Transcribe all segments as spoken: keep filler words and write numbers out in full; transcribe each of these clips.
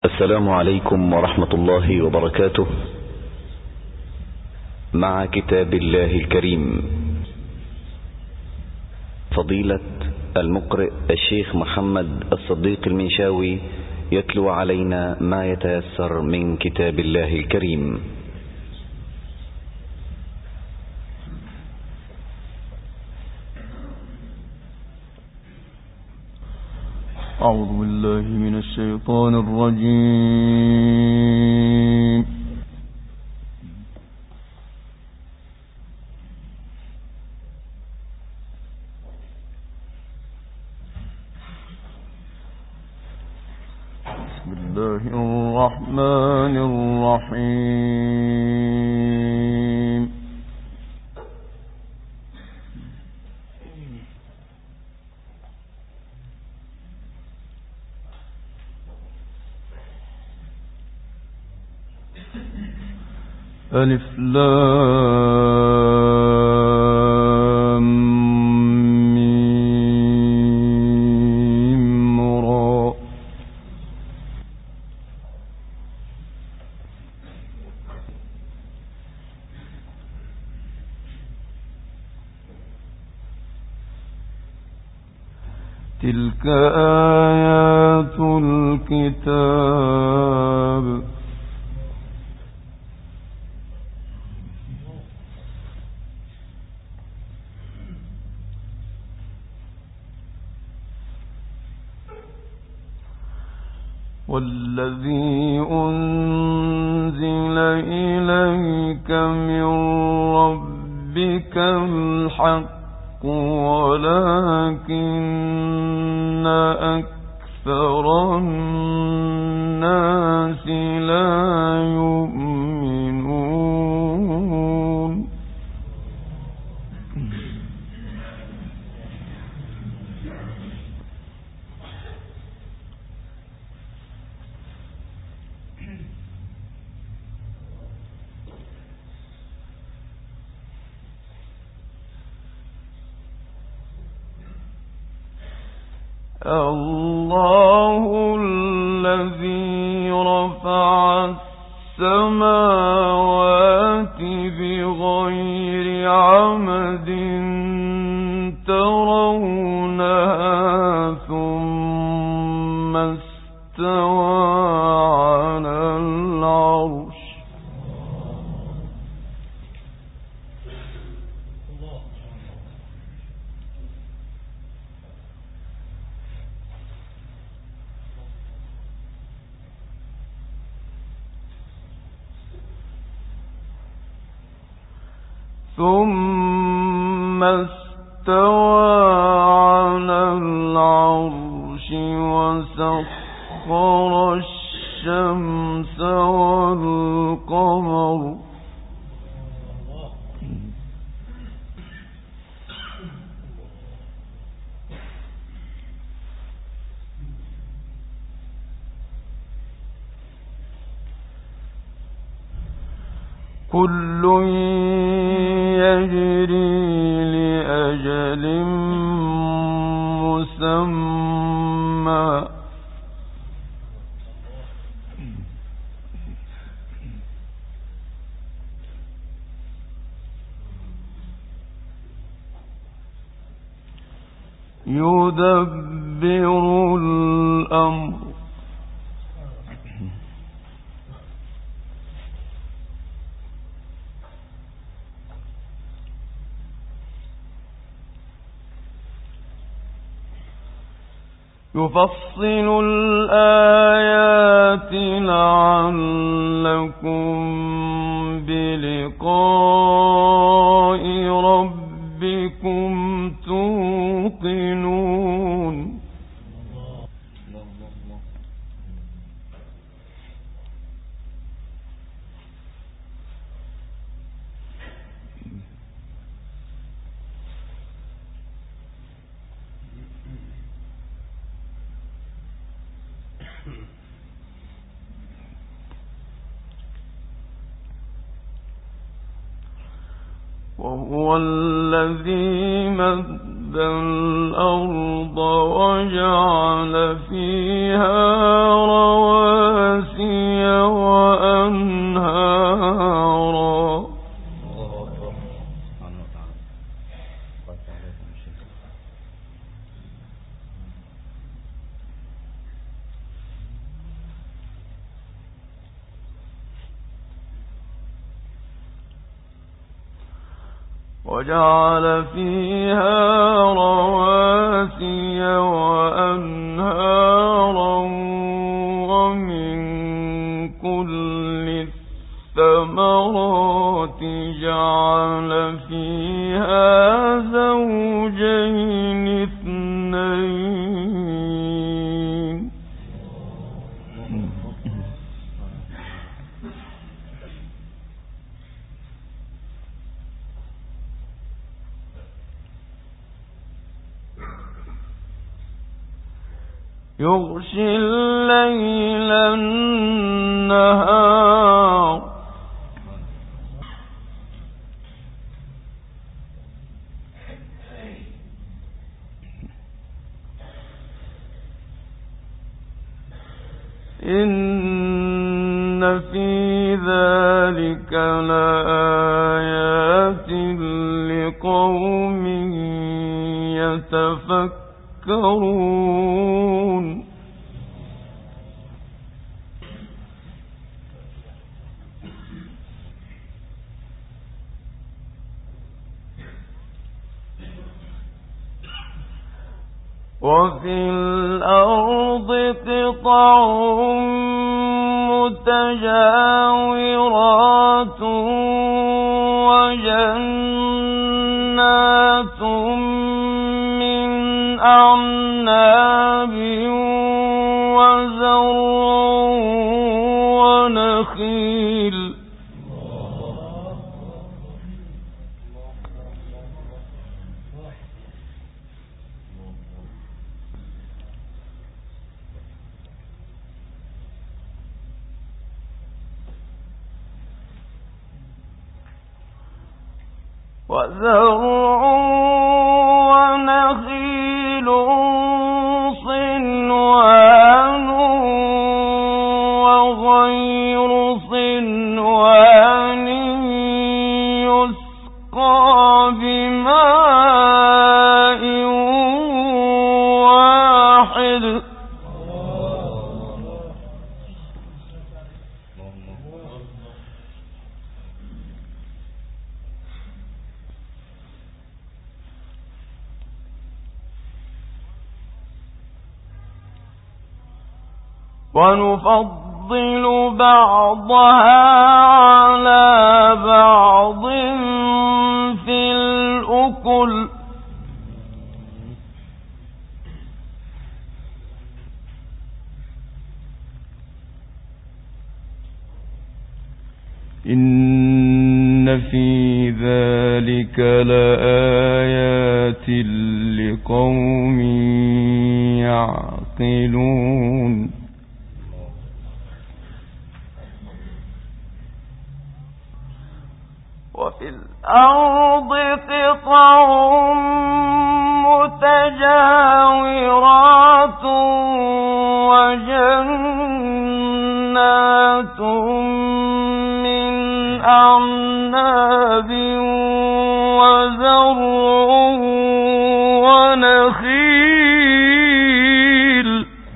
السلام عليكم ورحمة الله وبركاته. مع كتاب الله الكريم، فضيلة المقرئ الشيخ محمد الصديق المنشاوي يتلو علينا ما يتيسر من كتاب الله الكريم. أعوذ بالله من الشيطان الرجيم. بسم الله الرحمن الرحيم. ألف لام ميم را. تلك آيات الكتاب. والذي أنزل إليك من ربك الحق ولكن أكثر الناس لا يؤمنون. الله الذي رفع السماوات بغير عمد ترونها ثم استوى على العرش. ثم استوى على العرش وسخر الشمس والقمر كل يجري لأجل مسمى. يدبر الأمر يفصل الآيات لعلكم بلقاء ربكم توقنون. وهو الذي مد الأرض وجعل فيها رواسي رواسي وأنهارا وجعل فيها رواسي وأنهارا ومن كل الثمرات جعل فيها زوجين اثنين يغشي الليل النهار إن في ذلك لآيات لقوم يتفكرون وفي الأرض قطع متجاورات وجنات من أعناب وزرع ونخيل وزرع ونخيل صنوان وغير صنوان يسقى بماء واحد ونفضل بعضها على بعض في الأكل إن في ذلك لآيات لقوم يعقلون وفي الأرض قطع متجاورات وجنات من أعناب وزرع ونخيل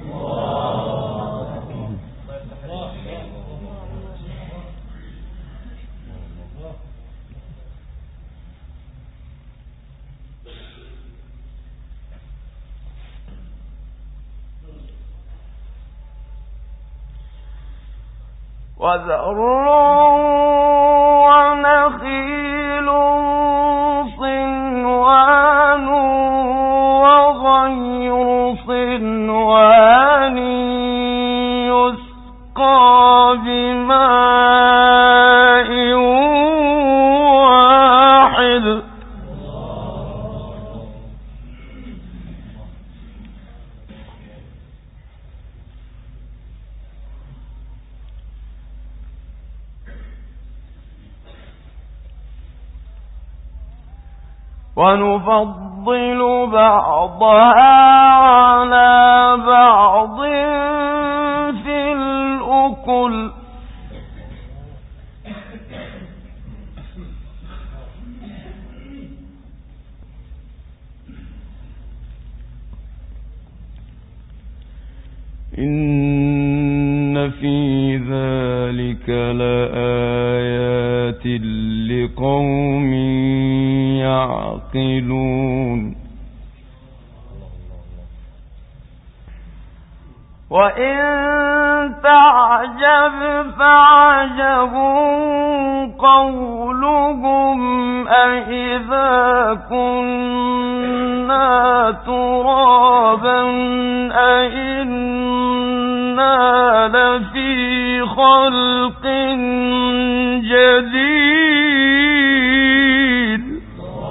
وزرع ونخيل صنوان وغير صنوان يسقى بماء واحد ونفضل بعضها على بعض في الأكل فضل إن في ذلك لآيات لقوم يعقلون وإن تعجب فعجب قولهم أإذا كنا ترابا أإنا لفي خلق جديد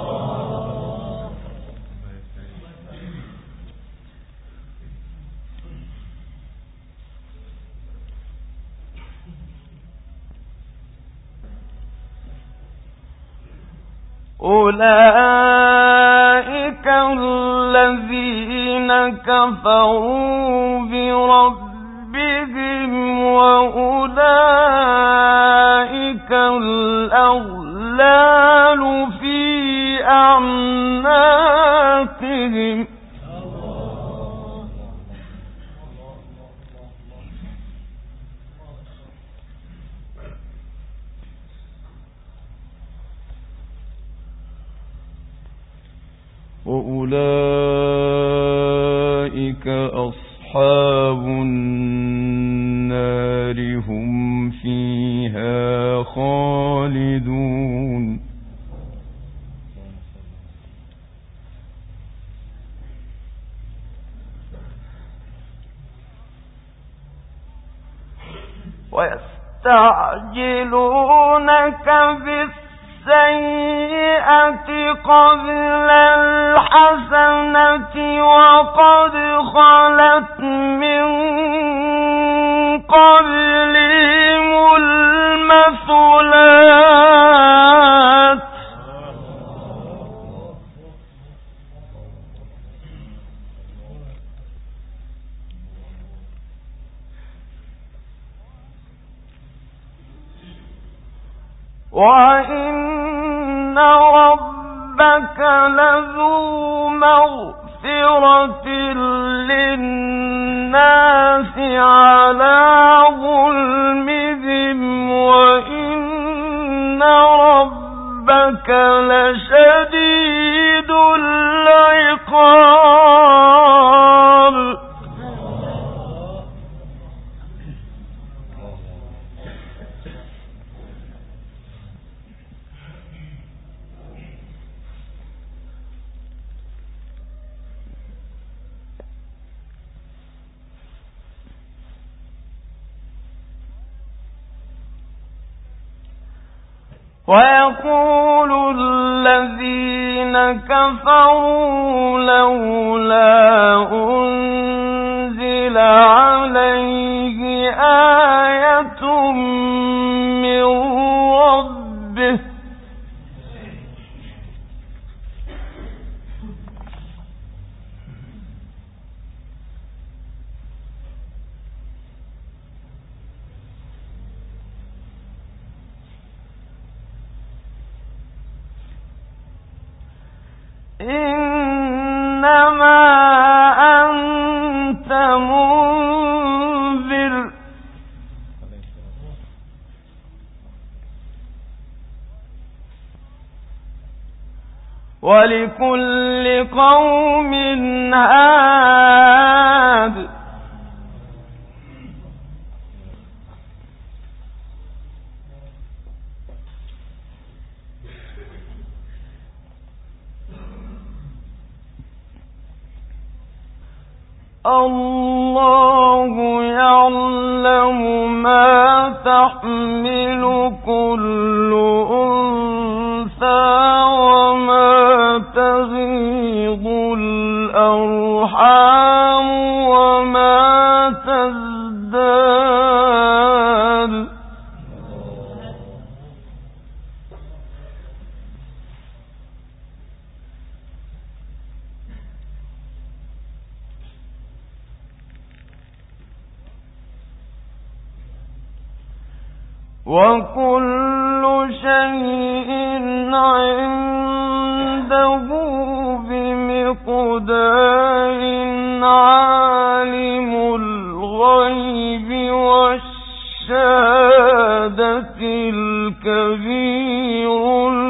أولئك الذين كفروا بربهم وأولئك الأغلال في أعناقهم وأولئك أصحاب النار هم فيها خالدون ويستعجلونك بالسيئة السيئة قبل الحسنة وقد خلت من قبلهم المثلات وإن ربك لذو مغفرة للناس على ظلمهم وإن ربك لشديد العقاب ويقول الذين كفروا لولا أنزل عليه آية من ربه إنما أنت منذر ولكل قوم هاد الله يعلم ما تحمل كل أنثى وما تغيض الأرحام وما تزداد وكل شيء عنده بمقدار عالم الغيب والشهادة الكبير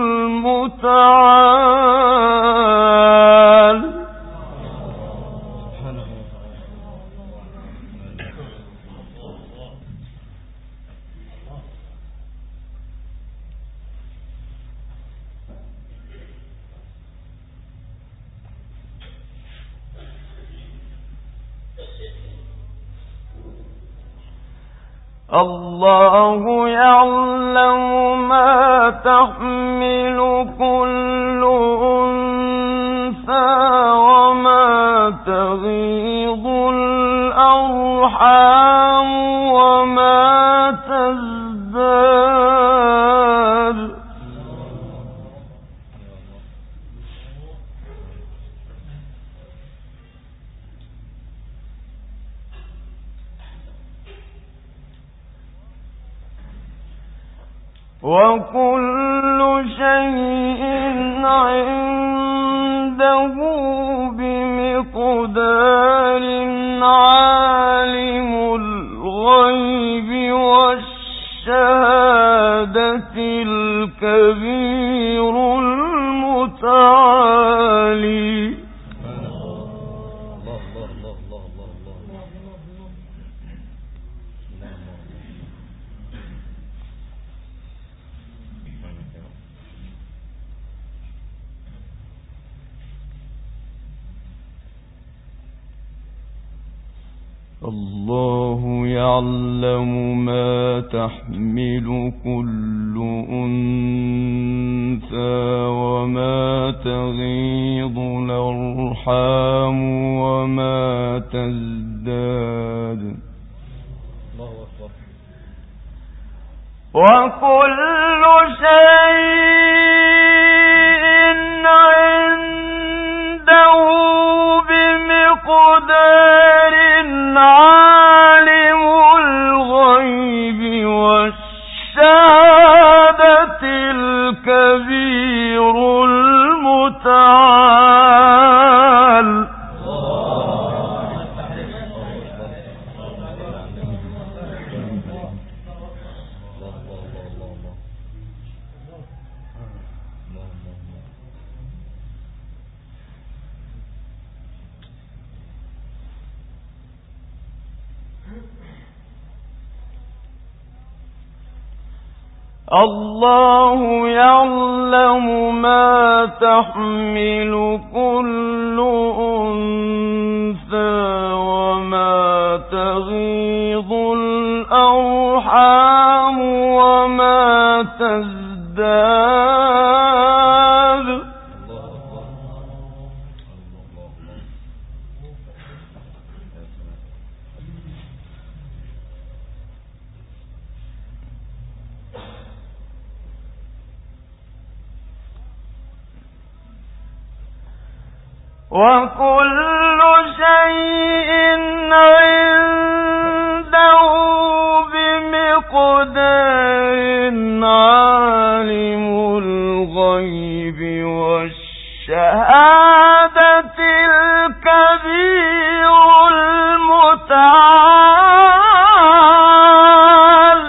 المتعال. الله يعلم ما تحمل كل أنثى وما تغيض الأرحام وما تزداد. وكل شيء عنده بمقدار عالم الغيب والشهادة الكبير المتعالي. الله يعلم ما تحمل كل أنثى وما تغيض الأرحام وما تزداد. وكل شيء عنده بمقدار عالم الغيب والشهادة الكبير المتعال. الله يعلم ما تحمل كل أنثى وما تغيض الأرحام وما تزداد. وكل شيء عنده بمقدار عالم الغيب والشهادة الكبير المتعال.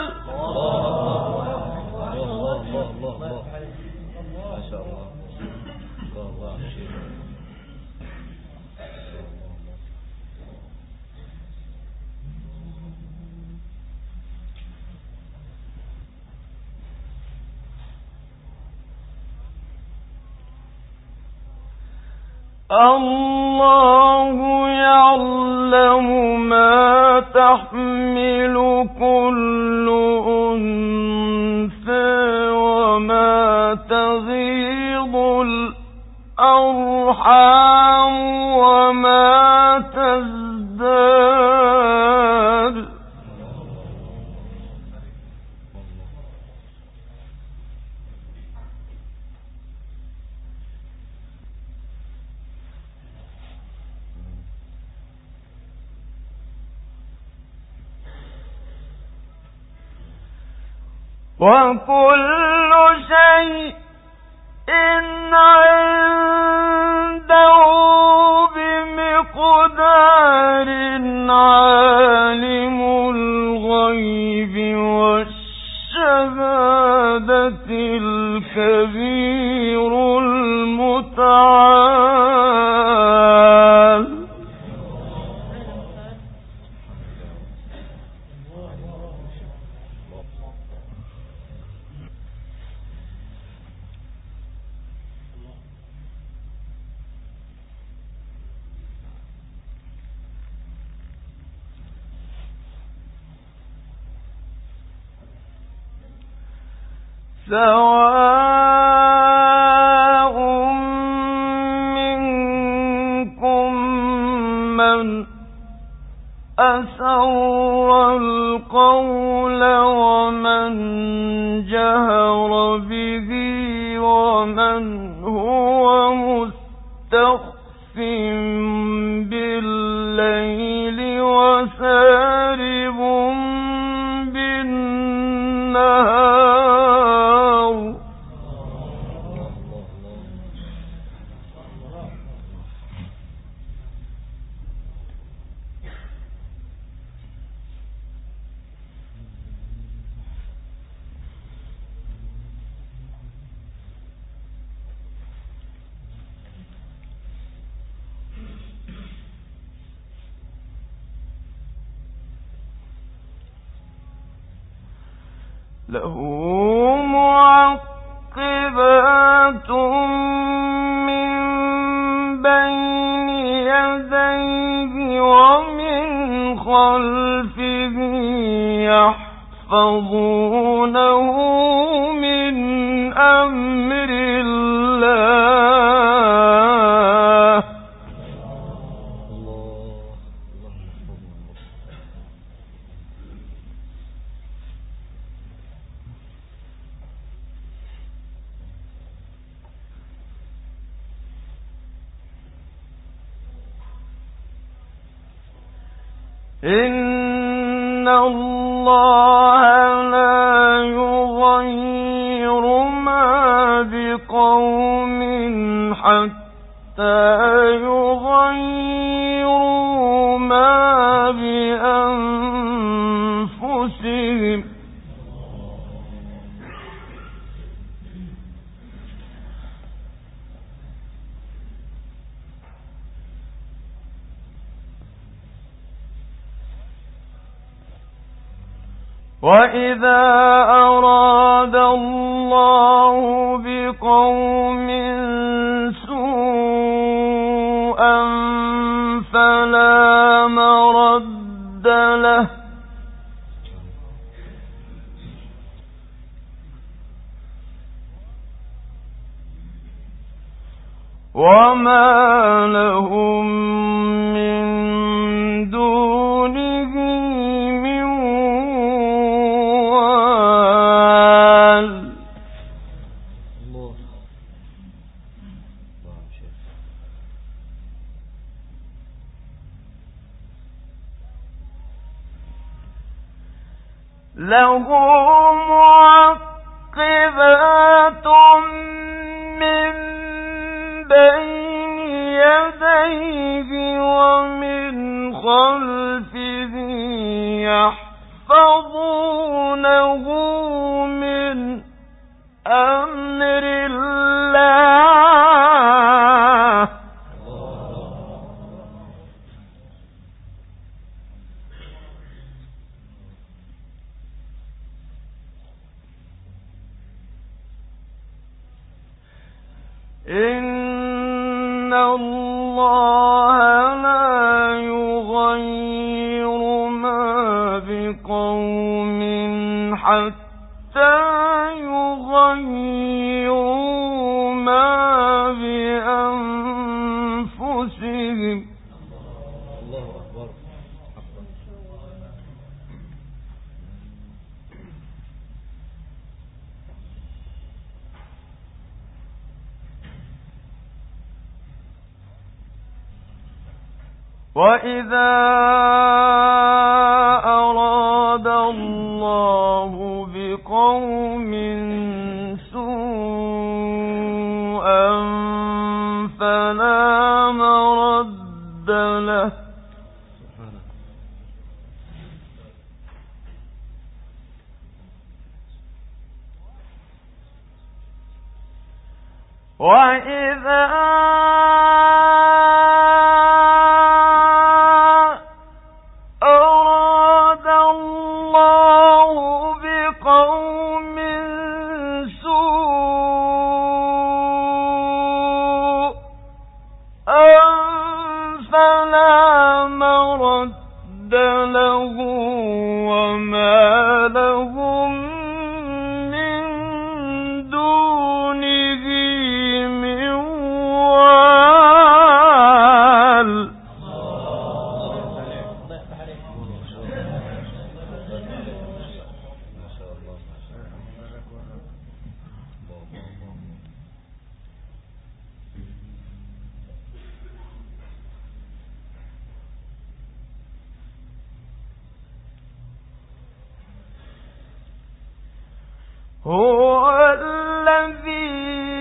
الله يعلم ما تحمل كل أنثى وما تغيض الأرحام وما تزداد. وكل شيء عنده بمقدار عالم الغيب والشهادة الكبير المتعال. سواء منكم من أسر القول ومن جهر به ومن هو مستخف بالليل وسارب بالنهار. له معقبات من بين يديه ومن خلفه يحفظونه من أمر الله. إن الله لا يغير ما بقوم حتى يغيروا ما بأنفسهم. وَإِذَا أَرَادَ اللَّهُ بِقَوْمٍ سُوءًا فَلَا مَرَدَّ لَهُ وَمَا لَهُم مِّن دُونِهِ مِن وَالٍ. لَهُ مُعَقِّبَاتٌ مِّن بين يديه ومن خلفه يحفظونه من أمر الله. إن الله لا يغير ما بقوم حتى يغيروا ما بأنفسهم. الله أكبر. وَإِذَا أَرَادَ اللَّهُ بِقَوْمٍ وإذا أراد الله بقوم سوءا فلا مرد له وما لهم من دونه من وال. هو الذي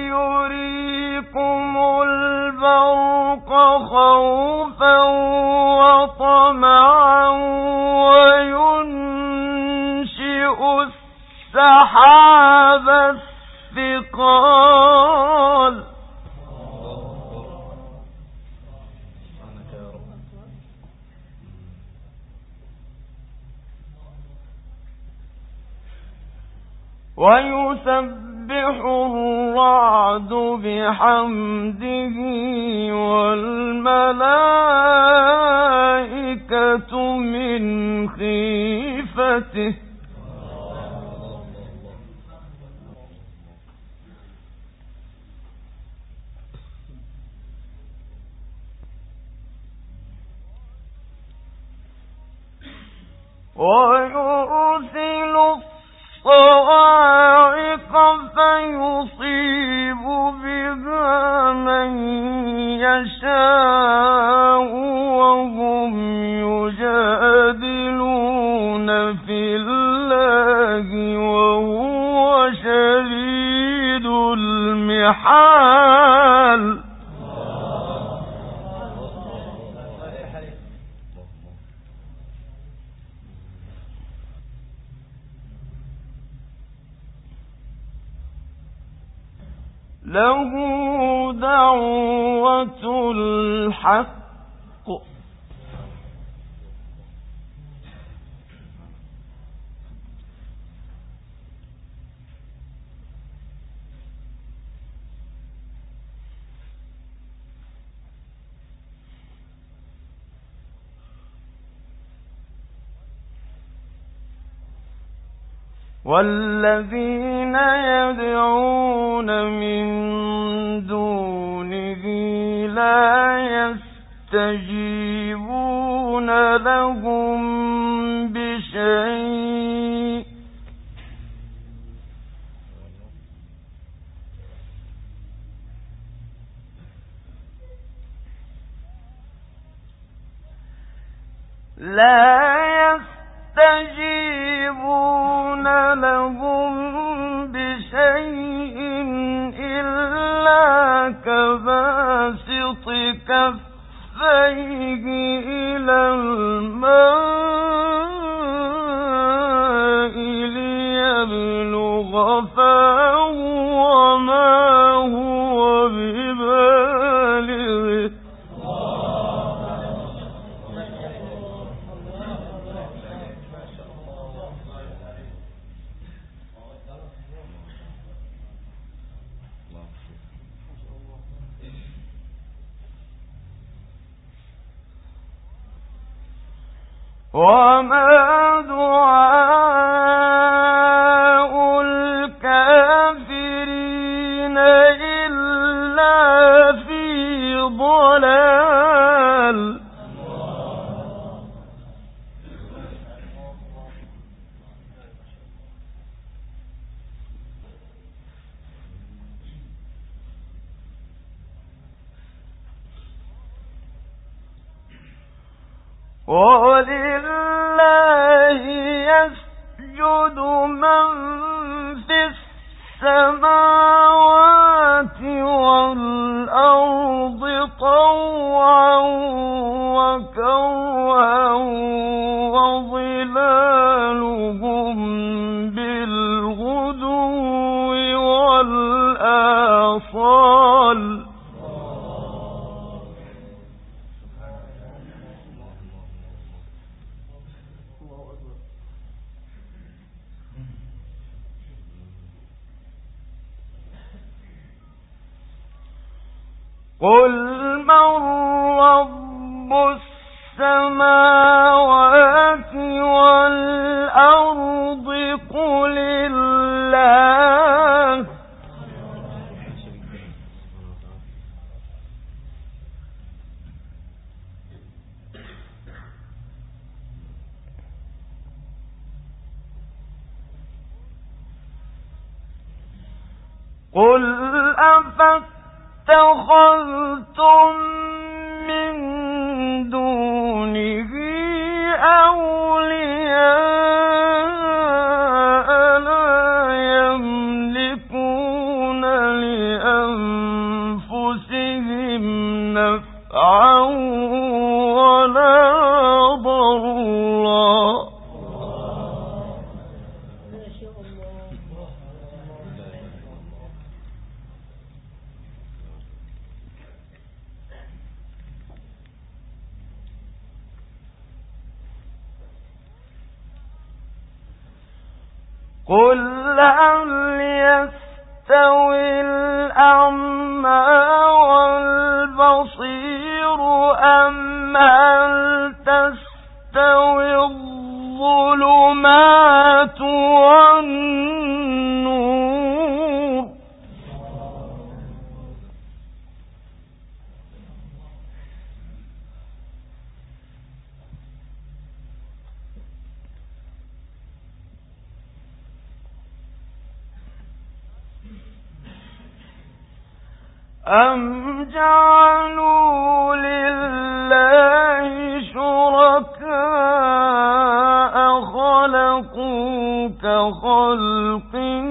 يريكم البرق خوفا وطمعا وينشئ السحاب الثقال ويسبح الرعد بحمده والملائكة من خيفته ويرسل الصواعق فيصيب بها من يشاء وهم يجادلون في الله وهو شديد المحال. له دعوة الحق والذين يدعون من دونه لا يستجيبون لهم بشيء لا يستجيبون لهم بشيء إلا كباسط كفيه إلى الماء ليبلغ فاه وما هو ببالغه وما دعاء الكافرين إلا في ضلال. ولله يسجد من في السماوات والأرض طوعا وكرها وظلالهم بالغدو والآصال قل من رب السماوات والأرض قل الله قل أفاتخذتم من دونه أولياء لا يملكون لأنفسهم نفعا ولا ضرا قل هل يستوي الأعمى والبصير أم هل تستوي الظلمات والنور أم جعلوا لله شركاء خلقوا كخلقه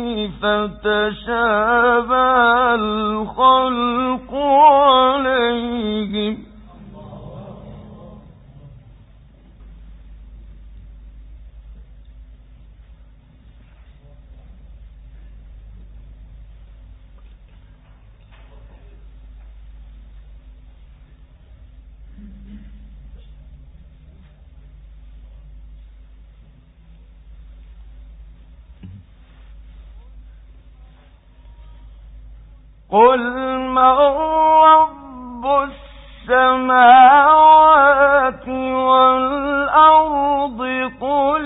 فتشابه الخلق عليهم قل من رب السماوات والأرض قل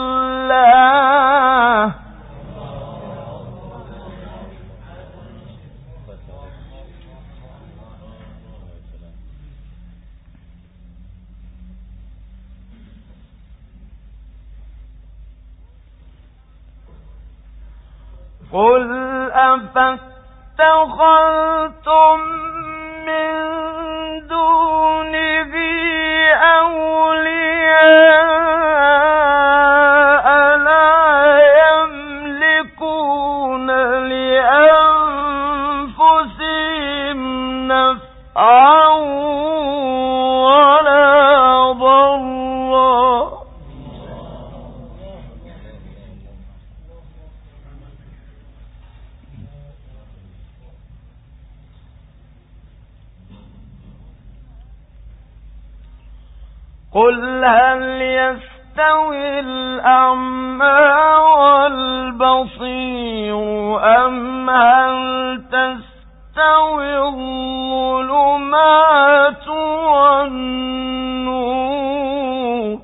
الله قل أفاتخذتم من دونه أولياء لا يملكون لأنفسهم نفعا ولا ضرا قل هل يستوي الأعمى والبصير أم هل تستوي الظلمات والنور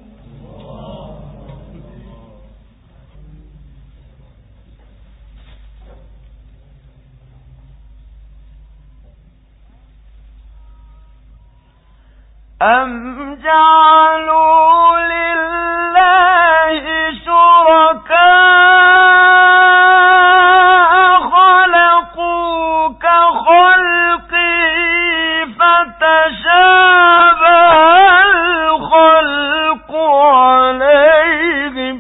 أم جعلوا لله شركاء خلقوا كخلقه فتشابه الخلق عليهم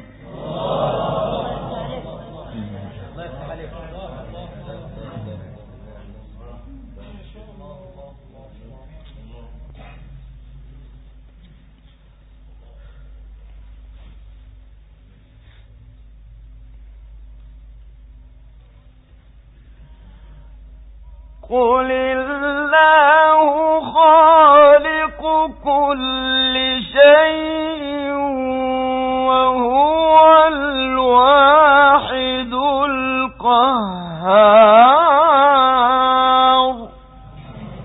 قل الله خالق كل شيء وهو الواحد القهار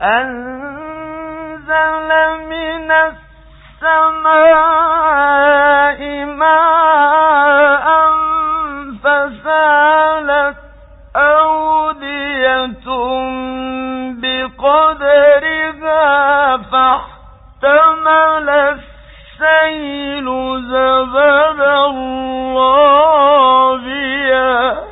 أنزل من السماء ماء فسالت أودية بقدرها فاحتمل السيل زبدا رابيا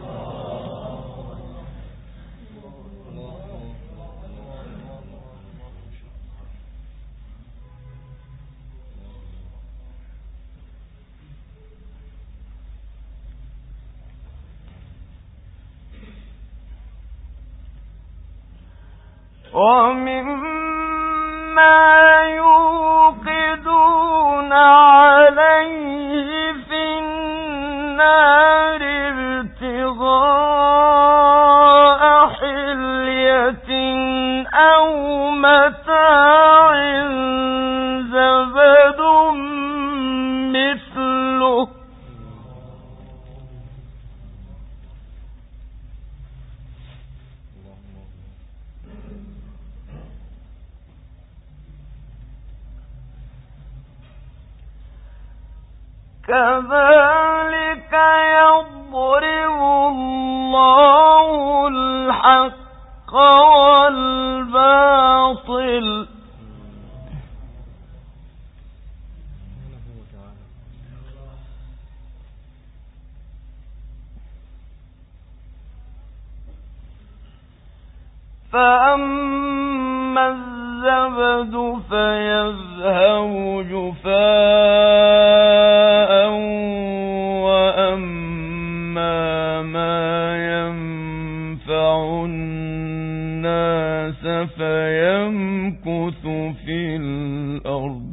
ومما يوقدون عليه في النار ابتغاء حلية أو متاع زبد مثله كذلك يضرب الله الحق والباطل فأما الزبد فيذهب جفاء وأما ما ينفع الناس فيمكث في الأرض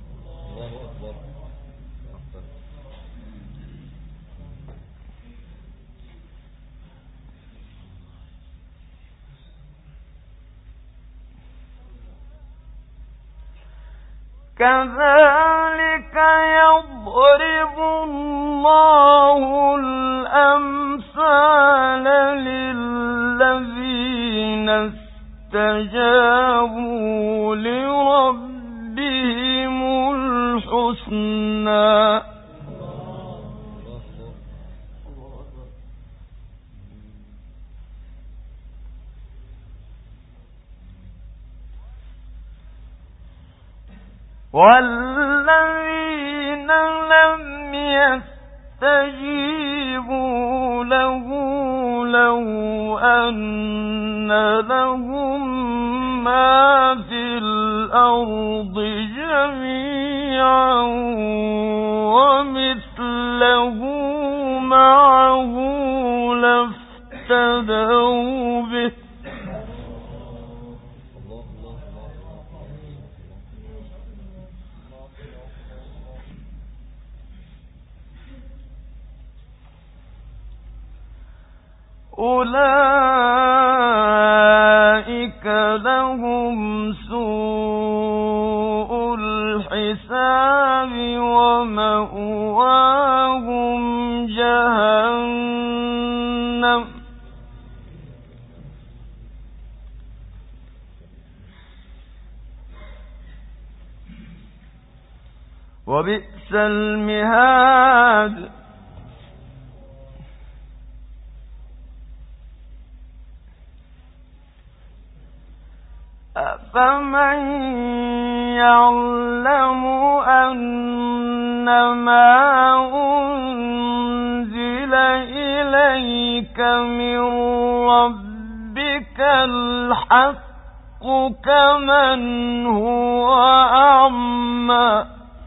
كذلك يضرب الله الأمثال للذين استجابوا لربهم الحسنى والذين لم يستجيبوا له لو أن لهم ما في الأرض جميعا ومثله معه لافتدوا به أولئك لهم سوء الحساب ومأواهم جهنم وبئس المهاد أفمن يعلم أنما أنزل إليك من ربك الحق كمن هو أعمى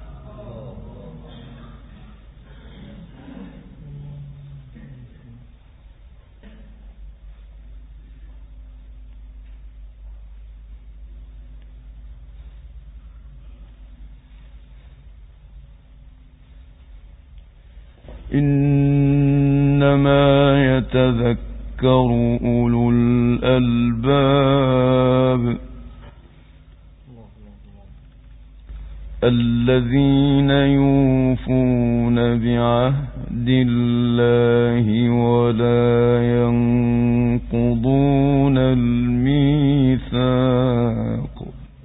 إنما يتذكر أولو الألباب الذين يوفون بعهد الله ولا ينقضون الميثاق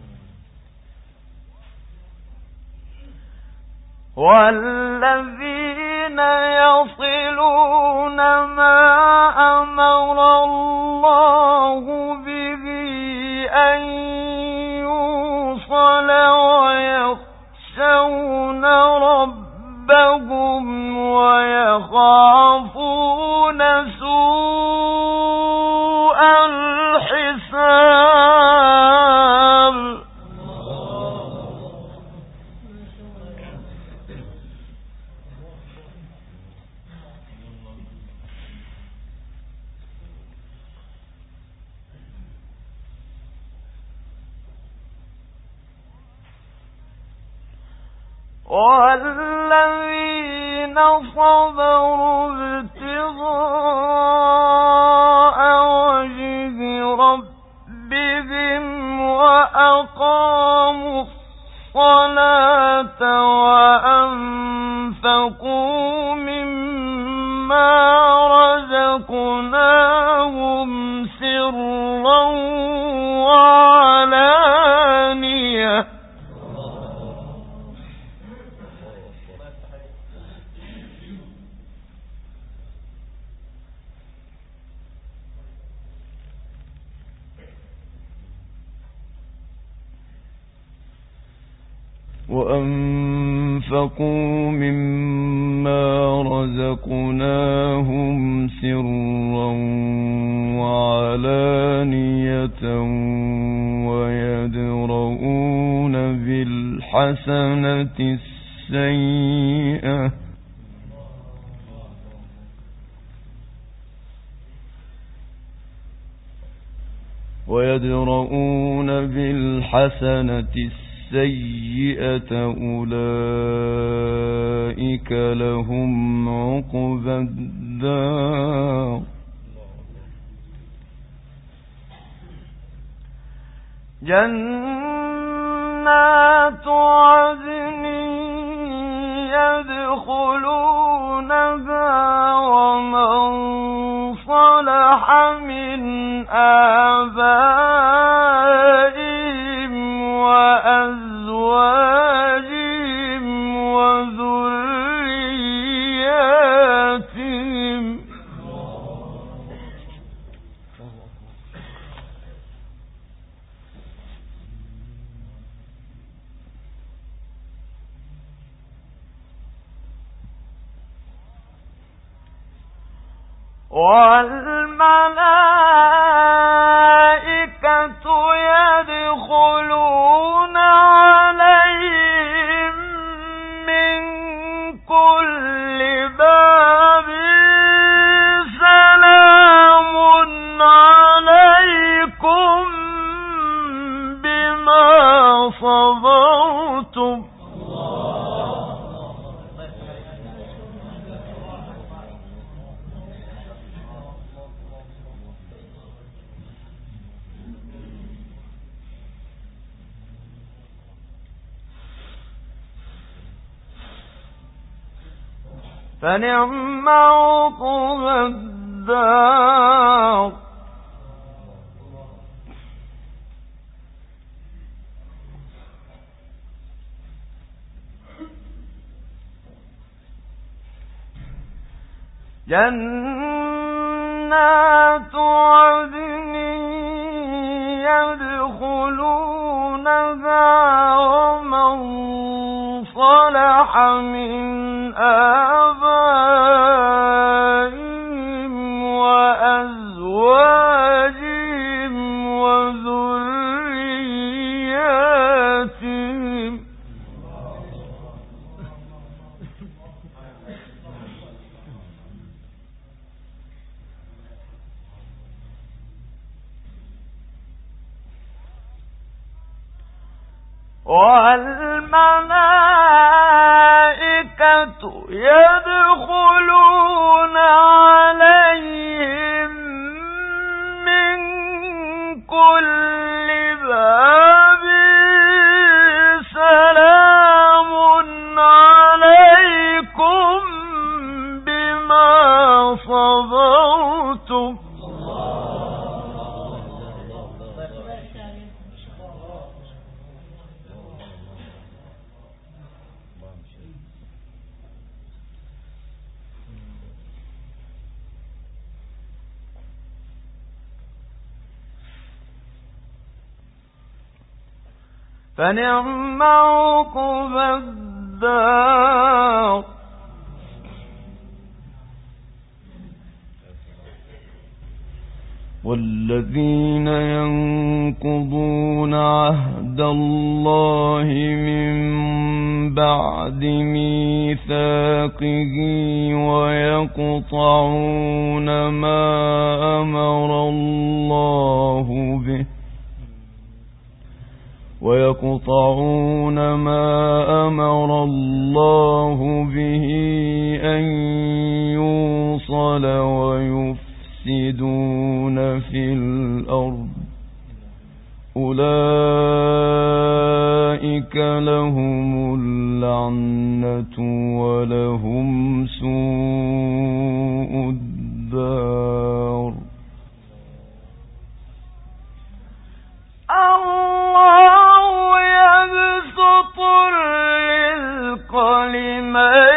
والذين يصلون ما أمر الله به أن يوصل ويخشون ربهم ويخافون سوء الحساب. والذين صبروا ابتغاء وجه ربهم وأقاموا الصلاة وأنفقوا مما رزقناهم سرا وعلانية وأنفقوا مما رزقناهم سرا وعلانية ويدرؤون بالحسنة السيئة ويدرؤون بالحسنة السيئة السيئة أولئك لهم عقبى الدار جنات عدن يدخلونها ومن صلح من آبائهم وأزواجهم وذرياتهم والملائكة يدخلون عليهم من كل باب سلام عليكم بما صبرتم فنعم عقبى الدار جنات عدن يدخلونها ومن صلح من آبائهم وأزواجهم وذرياتهم والملائكة يدخلون عليهم من كل باب سلام فنعم عقبى الدار. والذين ينقضون عهد الله من بعد ميثاقه ويقطعون ما أمر الله به ويقطعون ما أمر الله به أن يوصل ويفسدون في الأرض أولئك لهم اللعنة ولهم سوء الدار. الله يبسط الرزق لمن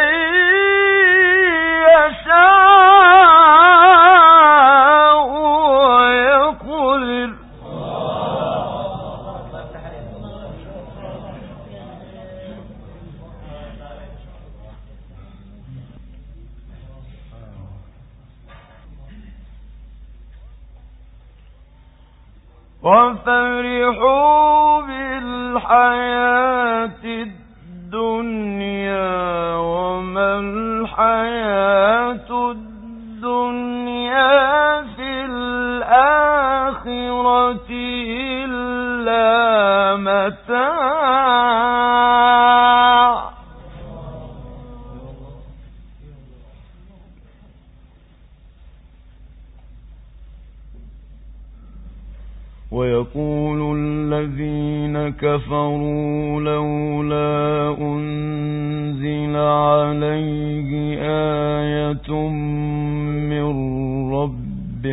يشاء ويقدر وفرحوا بالحياة الدنيا وما الحياة الدنيا في الآخرة إلا متاع. ويقول الذين كفروا لولا أنزل عليه آية من ربه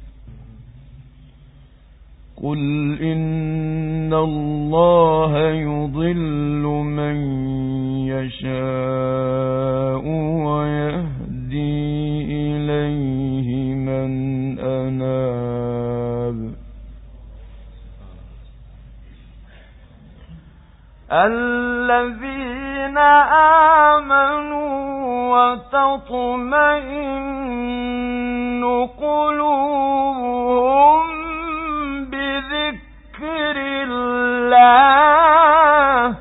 قل إن الله يضل من يشاء ويهدي إليه من أناب. الذين آمنوا وتطمئن قلوبهم بذكر الله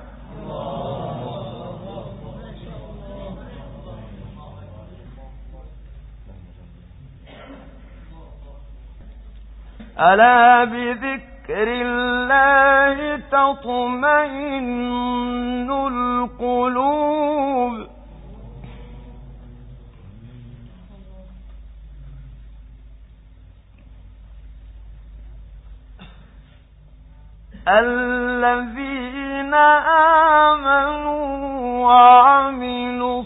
ألا بذكر الله تطمئن القلوب. الذين آمنوا وعملوا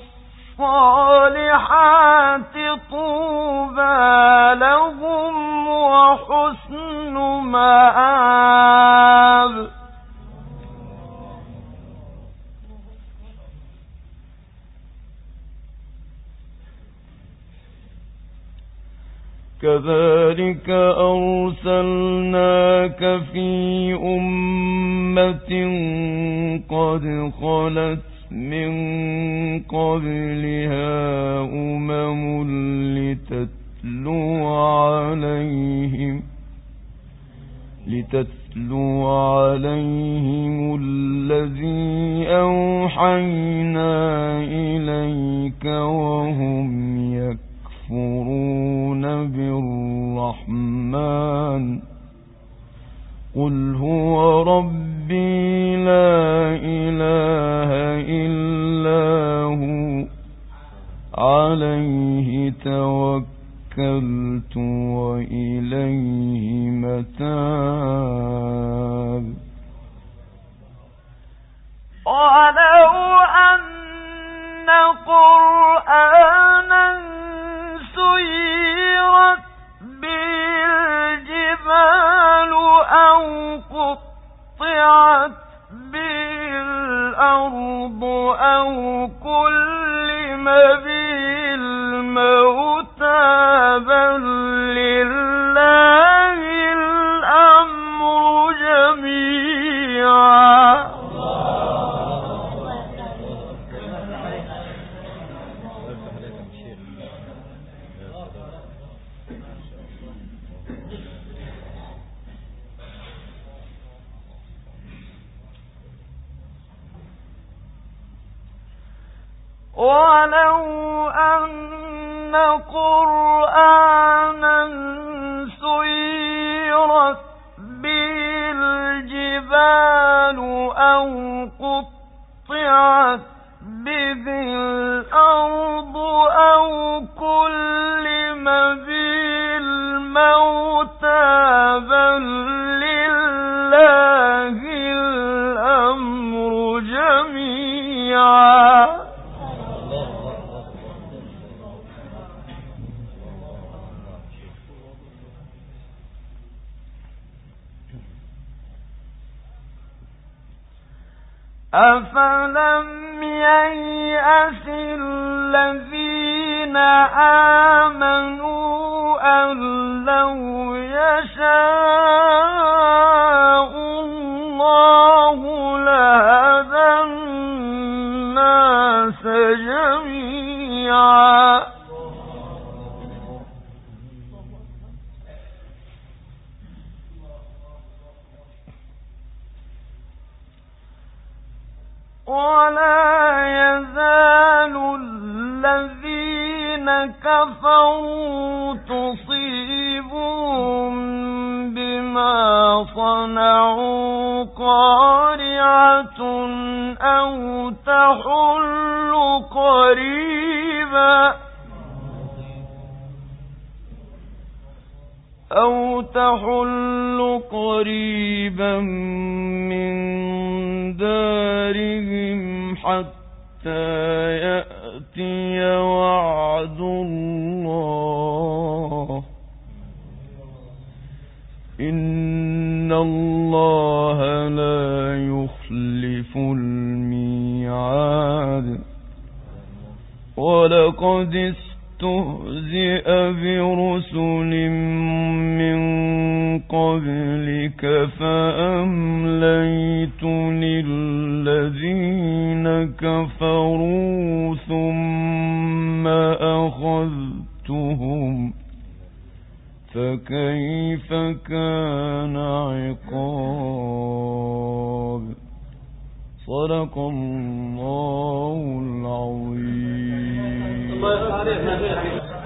الصالحات طوبى لهم وحسن مآب. كذلك أرسلناك في أمة قد خلت من قبلها أمم لتتلو عليهم لتتلو عليهم الذي أوحينا إليك وهم يكفرون بالرحمن قل هو ربي لا إله إلا هو عليه توكلت وإليه متاب. ولو أن قرآنا سيرت به الجبال أو قطعت به الأرض أو كلم به الموتى بل لله الأمر جميعا ولو أن قرآنا سيرت به الجبال أو قطعت به الأرض أو كلم به الموتى بل لله الأمر جميعا. أفلم ييأس الذين آمنوا أن لو يشاء الله لهدى الناس جميعا. ولا يزال الذين كفروا تصيبهم بما صنعوا قارعة أو تحل قريبا أو تحل قريبا من دارهم حتى يأتي وعد الله إن الله لا يخلف الميعاد. ولقد استهزئ برسل من قبلك فأمليت للذين كفروا ثم أخذتهم فكيف كان عقاب. صدق الله العظيم.